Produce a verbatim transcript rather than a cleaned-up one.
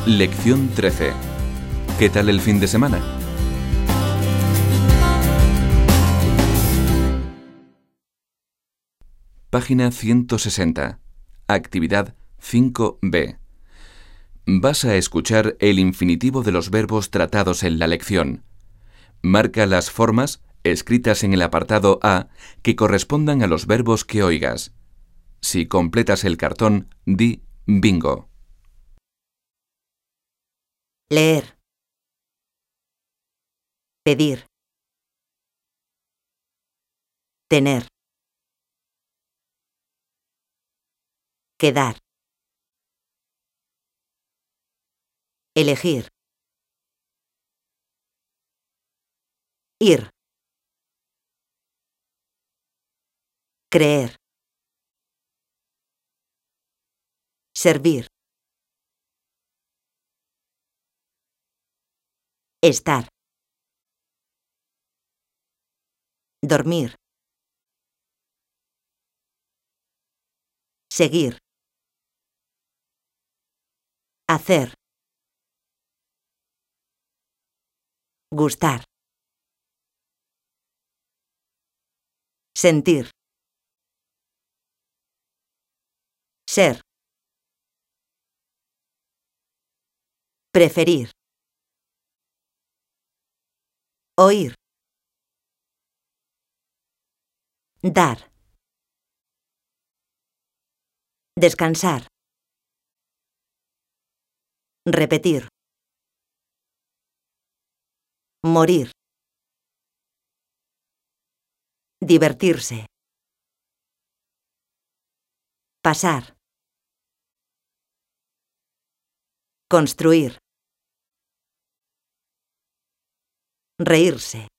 Lección trece. ¿Qué tal el fin de semana? Página ciento sesenta. Actividad cinco B. Vas a escuchar el infinitivo de los verbos tratados en la lección. Marca las formas, escritas en el apartado A, que correspondan a los verbos que oigas. Si completas el cartón, di bingo. Leer. Pedir. Tener. Quedar. Elegir. Ir. Creer. Servir. Estar. Dormir. Seguir. Hacer. Gustar. Sentir. Ser. Preferir. Oír. Dar. Descansar. Repetir. Morir. Divertirse. Pasar. Construir. Reírse.